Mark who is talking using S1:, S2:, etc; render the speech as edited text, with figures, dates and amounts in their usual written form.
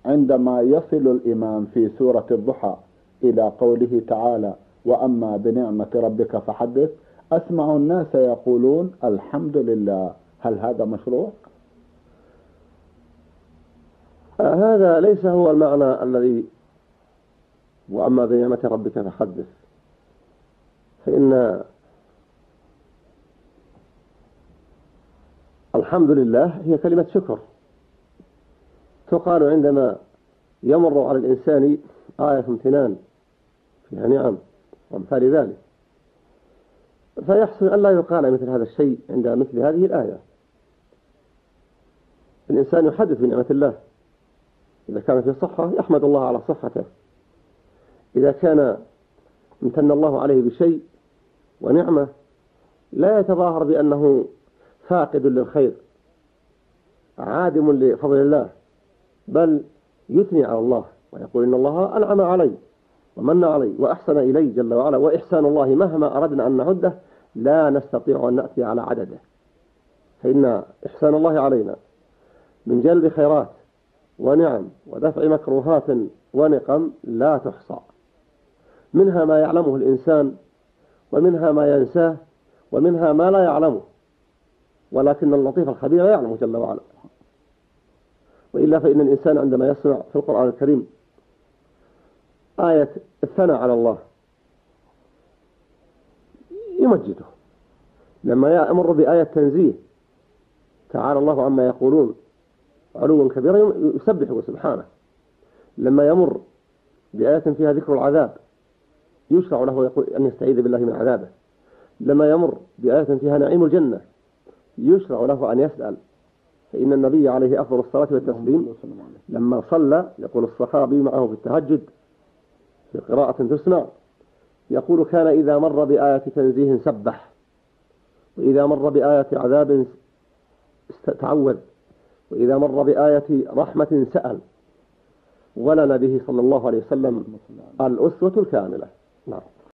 S1: عندما يصل الإمام في سورة الضحى إلى قوله تعالى: وأما بنعمة ربك فحدث، أسمع الناس يقولون الحمد لله. هل هذا مشروع؟
S2: هذا ليس هو المعنى الذي وأما بنعمة ربك فحدث، فإن الحمد لله هي كلمة شكر تقال عندما يمر على الإنسان آية امتنان فيها نعم وامثال ذلك، فيحسن أن لا يقال مثل هذا الشيء عند مثل هذه الآية. الإنسان يحدث بنعمة الله، إذا كان في صحة يحمد الله على صحته، إذا كان امتن الله عليه بشيء ونعمة لا يتظاهر بأنه فاقد للخير عادم لفضل الله، بل يثني على الله ويقول إن الله أنعم علي ومن علي وأحسن إلي جل وعلا، وإحسان الله مهما أردنا أن نعده لا نستطيع أن نأتي على عدده، فإن إحسان الله علينا من جلب خيرات ونعم ودفع مكروهات ونقم لا تحصى، منها ما يعلمه الإنسان ومنها ما ينساه ومنها ما لا يعلمه، ولكن اللطيف الخبير يعلمه جل وعلا. وإلا فإن الإنسان عندما يسمع في القرآن الكريم آية الثناء على الله يمجده، لما يمر بآية تنزيه تعالى الله عما يقولون علوا كبيرا يسبحه سبحانه، لما يمر بآية فيها ذكر العذاب يشرع له أن يستعيذ بالله من عذابه، لما يمر بآية فيها نعيم الجنة يشرع له أن يسأل، فإن النبي عليه أفضل الصلاة والتسليم لما صلى يقول الصحابي معه في التهجد في قراءة تسمع يقول: كان إذا مر بآية تنزيه سبح، وإذا مر بآية عذاب تعوذ، وإذا مر بآية رحمة سأل، ولنا به صلى الله عليه وسلم الأسوة الكاملة. نعم.